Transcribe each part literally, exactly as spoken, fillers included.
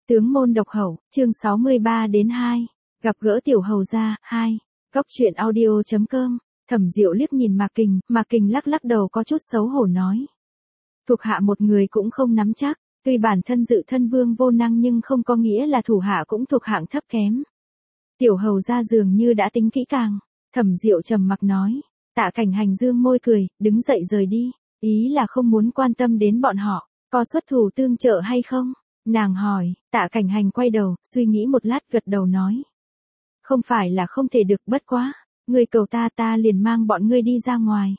Tướng môn độc hậu, chương sáu mươi ba đến hai. Gặp gỡ tiểu hầu gia, hai. Góc truyện audio.com. Thẩm Diệu liếc nhìn Mạc Kình, Mạc Kình lắc lắc đầu có chút xấu hổ nói. Thuộc hạ một người cũng không nắm chắc, tuy bản thân dự thân vương vô năng nhưng không có nghĩa là thủ hạ cũng thuộc hạng thấp kém. Tiểu hầu gia dường như đã tính kỹ càng. Thẩm Diệu trầm mặc nói. Tạ Cảnh Hành dương môi cười, đứng dậy rời đi. Ý là không muốn quan tâm đến bọn họ, có xuất thủ tương trợ hay không? Nàng hỏi, Tạ Cảnh Hành quay đầu, suy nghĩ một lát gật đầu nói. Không phải là không thể được, bất quá, ngươi cầu ta ta liền mang bọn ngươi đi ra ngoài.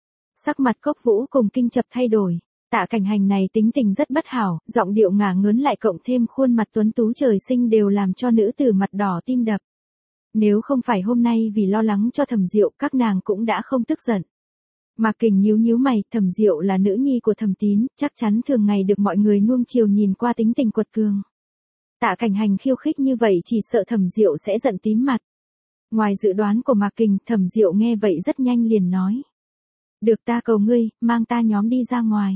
Sắc mặt Cốc Vũ cùng Kinh Chập thay đổi, Tạ Cảnh Hành này tính tình rất bất hảo, giọng điệu ngả ngớn lại cộng thêm khuôn mặt tuấn tú trời sinh đều làm cho nữ tử mặt đỏ tim đập. Nếu không phải hôm nay vì lo lắng cho Thẩm Diệu các nàng cũng đã không tức giận. Mạc Kình nhíu nhíu mày, Thẩm Diệu là nữ nhi của Thẩm Tín, chắc chắn thường ngày được mọi người nuông chiều nhìn qua tính tình quật cường. Tạ Cảnh Hành khiêu khích như vậy chỉ sợ Thẩm Diệu sẽ giận tím mặt. Ngoài dự đoán của Mạc Kình, Thẩm Diệu nghe vậy rất nhanh liền nói. Được ta cầu ngươi, mang ta nhóm đi ra ngoài.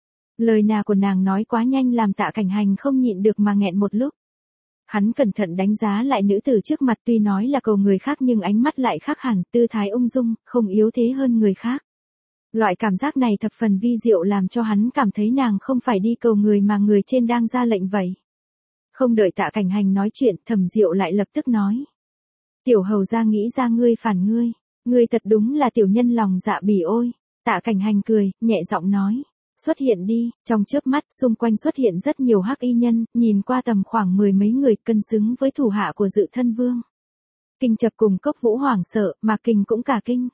Lời nào của nàng nói quá nhanh làm Tạ Cảnh Hành không nhịn được mà nghẹn một lúc. Hắn cẩn thận đánh giá lại nữ tử trước mặt, tuy nói là cầu người khác nhưng ánh mắt lại khác hẳn, tư thái ung dung, không yếu thế hơn người khác. Loại cảm giác này thập phần vi diệu làm cho hắn cảm thấy nàng không phải đi cầu người mà người trên đang ra lệnh vậy. Không đợi Tạ Cảnh Hành nói chuyện, Thẩm Diệu lại lập tức nói. Tiểu hầu gia nghĩ ra ngươi phản ngươi, ngươi thật đúng là tiểu nhân lòng dạ bỉ ôi. Tạ Cảnh Hành cười, nhẹ giọng nói. Xuất hiện đi, trong chớp mắt xung quanh xuất hiện rất nhiều hắc y nhân, nhìn qua tầm khoảng mười mấy người cân xứng với thủ hạ của dự thân vương. Kinh Chập cùng Cốc Vũ hoảng sợ, Mạc Kình cũng cả kinh.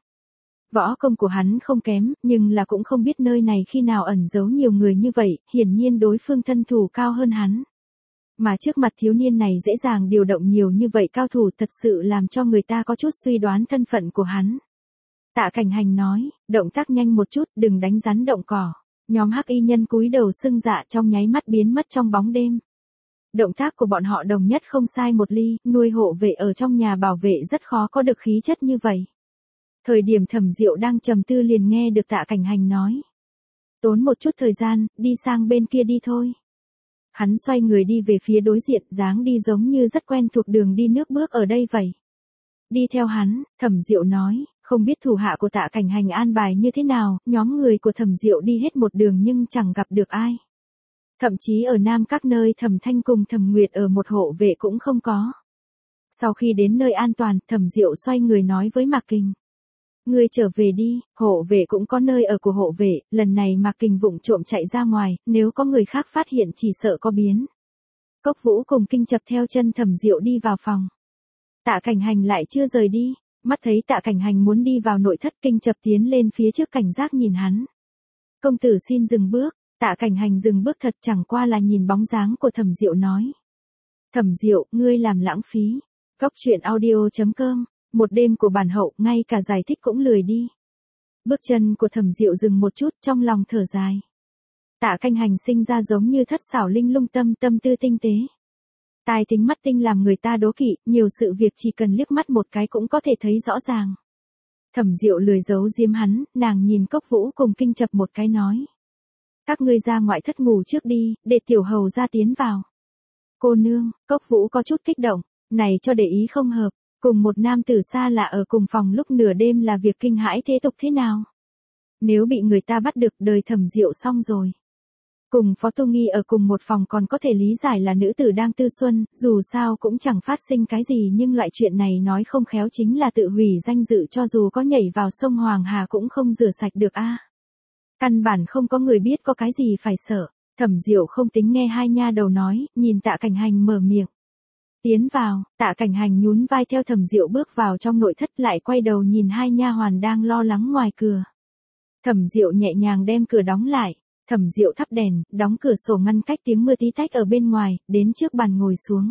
Võ công của hắn không kém, nhưng là cũng không biết nơi này khi nào ẩn giấu nhiều người như vậy, hiển nhiên đối phương thân thủ cao hơn hắn. Mà trước mặt thiếu niên này dễ dàng điều động nhiều như vậy cao thủ thật sự làm cho người ta có chút suy đoán thân phận của hắn. Tạ Cảnh Hành nói, động tác nhanh một chút, đừng đánh rắn động cỏ. Nhóm hắc y nhân cúi đầu sưng dạ trong nháy mắt biến mất trong bóng đêm. Động tác của bọn họ đồng nhất không sai một ly, nuôi hộ vệ ở trong nhà bảo vệ rất khó có được khí chất như vậy. Thời điểm Thẩm Diệu đang trầm tư liền nghe được Tạ Cảnh Hành nói. Tốn một chút thời gian, đi sang bên kia đi thôi. Hắn xoay người đi về phía đối diện, dáng đi giống như rất quen thuộc đường đi nước bước ở đây vậy. Đi theo hắn, Thẩm Diệu nói, không biết thủ hạ của Tạ Cảnh Hành an bài như thế nào, nhóm người của Thẩm Diệu đi hết một đường nhưng chẳng gặp được ai. Thậm chí ở Nam các nơi Thẩm Thanh cùng Thẩm Nguyệt ở một hộ vệ cũng không có. Sau khi đến nơi an toàn, Thẩm Diệu xoay người nói với Mạc Kình. Ngươi trở về đi, hộ vệ cũng có nơi ở của hộ vệ, lần này Mạc Kình vụng trộm chạy ra ngoài, nếu có người khác phát hiện chỉ sợ có biến. Cốc Vũ cùng Kinh Chập theo chân Thẩm Diệu đi vào phòng. Tạ Cảnh Hành lại chưa rời đi, mắt thấy Tạ Cảnh Hành muốn đi vào nội thất, Kinh Chập tiến lên phía trước cảnh giác nhìn hắn. Công tử xin dừng bước. Tạ Cảnh Hành dừng bước thật chẳng qua là nhìn bóng dáng của Thẩm Diệu nói. Thẩm Diệu, ngươi làm lãng phí. Góc truyện audio.com. Một đêm của bản hậu, ngay cả giải thích cũng lười đi. Bước chân của Thẩm Diệu dừng một chút, trong lòng thở dài. Tạ Cảnh Hành sinh ra giống như thất xảo linh lung tâm, tâm tư tinh tế. Tai tính mắt tinh làm người ta đố kỵ, nhiều sự việc chỉ cần liếc mắt một cái cũng có thể thấy rõ ràng. Thẩm Diệu lười giấu diếm hắn, nàng nhìn Cốc Vũ cùng Kinh Chập một cái nói. Các ngươi ra ngoại thất ngủ trước đi, để tiểu hầu ra tiến vào. Cô nương, Cốc Vũ có chút kích động, này cho để ý không hợp. Cùng một nam tử xa lạ ở cùng phòng lúc nửa đêm là việc kinh hãi thế tục thế nào? Nếu bị người ta bắt được đời Thẩm Diệu xong rồi. Cùng Phó Tu Nghi ở cùng một phòng còn có thể lý giải là nữ tử đang tư xuân, dù sao cũng chẳng phát sinh cái gì nhưng loại chuyện này nói không khéo chính là tự hủy danh dự cho dù có nhảy vào sông Hoàng Hà cũng không rửa sạch được a. Căn bản không có người biết có cái gì phải sợ. Thẩm Diệu không tính nghe hai nha đầu nói, nhìn Tạ Cảnh Hành mở miệng. Tiến vào, Tạ Cảnh Hành nhún vai theo Thẩm Diệu bước vào trong nội thất lại quay đầu nhìn hai nha hoàn đang lo lắng ngoài cửa. Thẩm Diệu nhẹ nhàng đem cửa đóng lại, Thẩm Diệu thắp đèn, đóng cửa sổ ngăn cách tiếng mưa tí tách ở bên ngoài, đến trước bàn ngồi xuống.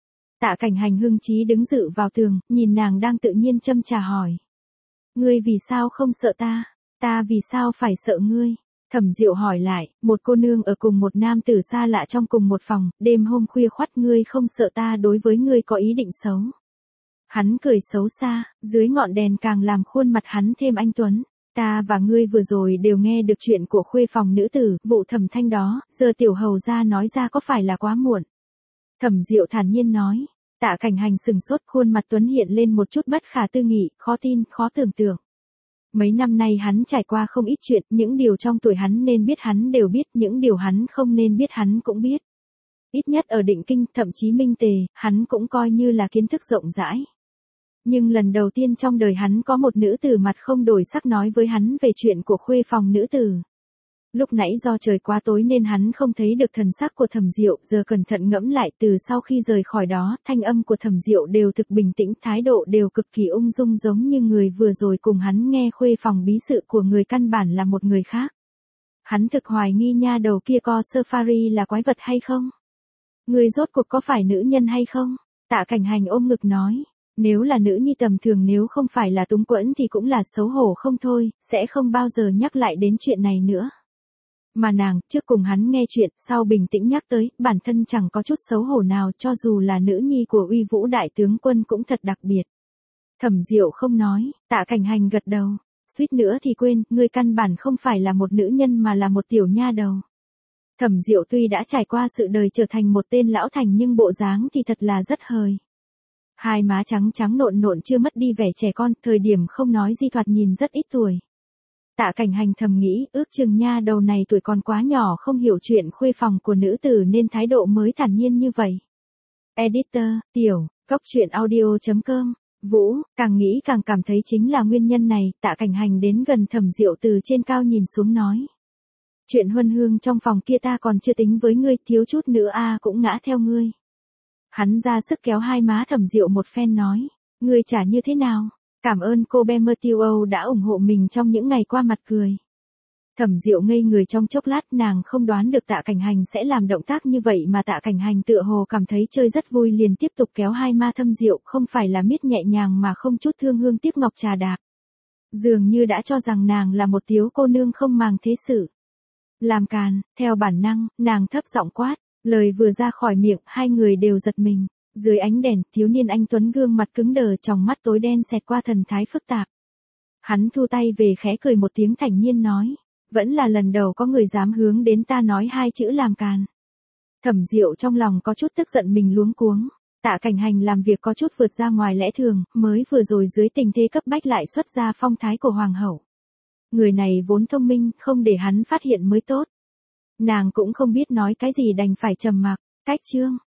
Tạ Cảnh Hành hưng trí đứng dự vào tường, nhìn nàng đang tự nhiên châm trà hỏi. Ngươi vì sao không sợ ta, ta vì sao phải sợ ngươi? Thẩm Diệu hỏi lại, một cô nương ở cùng một nam tử xa lạ trong cùng một phòng, đêm hôm khuya khoắt ngươi không sợ ta đối với ngươi có ý định xấu. Hắn cười xấu xa, dưới ngọn đèn càng làm khuôn mặt hắn thêm anh tuấn. Ta và ngươi vừa rồi đều nghe được chuyện của khuê phòng nữ tử, vụ Thẩm Thanh đó, giờ tiểu hầu gia nói ra có phải là quá muộn. Thẩm Diệu thản nhiên nói. Tạ Cảnh Hành sừng sốt, khuôn mặt Tuấn hiện lên một chút bất khả tư nghị, khó tin, khó tưởng tượng. Mấy năm nay hắn trải qua không ít chuyện, những điều trong tuổi hắn nên biết hắn đều biết, những điều hắn không nên biết hắn cũng biết. Ít nhất ở Định Kinh, thậm chí Minh Tề, hắn cũng coi như là kiến thức rộng rãi. Nhưng lần đầu tiên trong đời hắn có một nữ tử mặt không đổi sắc nói với hắn về chuyện của khuê phòng nữ tử. Lúc nãy do trời quá tối nên hắn không thấy được thần sắc của Thẩm Diệu, giờ cẩn thận ngẫm lại, từ sau khi rời khỏi đó, thanh âm của Thẩm Diệu đều thực bình tĩnh, thái độ đều cực kỳ ung dung, giống như người vừa rồi cùng hắn nghe khuê phòng bí sự của người căn bản là một người khác. Hắn thực hoài nghi nha đầu kia co Safari là quái vật hay không? Người rốt cuộc có phải nữ nhân hay không? Tạ Cảnh Hành ôm ngực nói. Nếu là nữ nhi tầm thường, nếu không phải là túng quẫn thì cũng là xấu hổ không thôi, sẽ không bao giờ nhắc lại đến chuyện này nữa. Mà nàng, trước cùng hắn nghe chuyện, sau bình tĩnh nhắc tới, bản thân chẳng có chút xấu hổ nào, cho dù là nữ nhi của Uy Vũ đại tướng quân cũng thật đặc biệt. Thẩm Diệu không nói, Tạ Cảnh Hành gật đầu. Suýt nữa thì quên, ngươi căn bản không phải là một nữ nhân mà là một tiểu nha đầu. Thẩm Diệu tuy đã trải qua sự đời trở thành một tên lão thành nhưng bộ dáng thì thật là rất hời. Hai má trắng trắng nộn nộn chưa mất đi vẻ trẻ con, thời điểm không nói gì thoạt nhìn rất ít tuổi. Tạ Cảnh Hành thầm nghĩ, ước chừng nha đầu này tuổi còn quá nhỏ, không hiểu chuyện khuê phòng của nữ tử nên thái độ mới thản nhiên như vậy. Editor, tiểu, cốc truyện audio chấm com, Vũ, càng nghĩ càng cảm thấy chính là nguyên nhân này. Tạ Cảnh Hành đến gần Thẩm Diệu từ trên cao nhìn xuống nói. Chuyện huân hương trong phòng kia ta còn chưa tính với ngươi, thiếu chút nữa a cũng ngã theo ngươi. Hắn ra sức kéo hai má Thẩm Diệu một phen nói, ngươi trả như thế nào? Cảm ơn cô Bemertio đã ủng hộ mình trong những ngày qua, mặt cười. Thẩm Diệu ngây người trong chốc lát, nàng không đoán được Tạ Cảnh Hành sẽ làm động tác như vậy, mà Tạ Cảnh Hành tựa hồ cảm thấy chơi rất vui, liền tiếp tục kéo hai má Thẩm Diệu, không phải là miết nhẹ nhàng mà không chút thương hương tiếc ngọc trà đạp. Dường như đã cho rằng nàng là một thiếu cô nương không màng thế sự. Làm càn, theo bản năng, nàng thấp giọng quát, lời vừa ra khỏi miệng, hai người đều giật mình. Dưới ánh đèn, thiếu niên anh tuấn gương mặt cứng đờ, tròng mắt tối đen xẹt qua thần thái phức tạp. Hắn thu tay về khẽ cười một tiếng thản nhiên nói, vẫn là lần đầu có người dám hướng đến ta nói hai chữ làm càn. Thẩm Diệu trong lòng có chút tức giận mình luống cuống. Tạ Cảnh Hành làm việc có chút vượt ra ngoài lẽ thường, mới vừa rồi dưới tình thế cấp bách lại xuất ra phong thái của hoàng hậu. Người này vốn thông minh, không để hắn phát hiện mới tốt. Nàng cũng không biết nói cái gì đành phải trầm mặc. Cách chương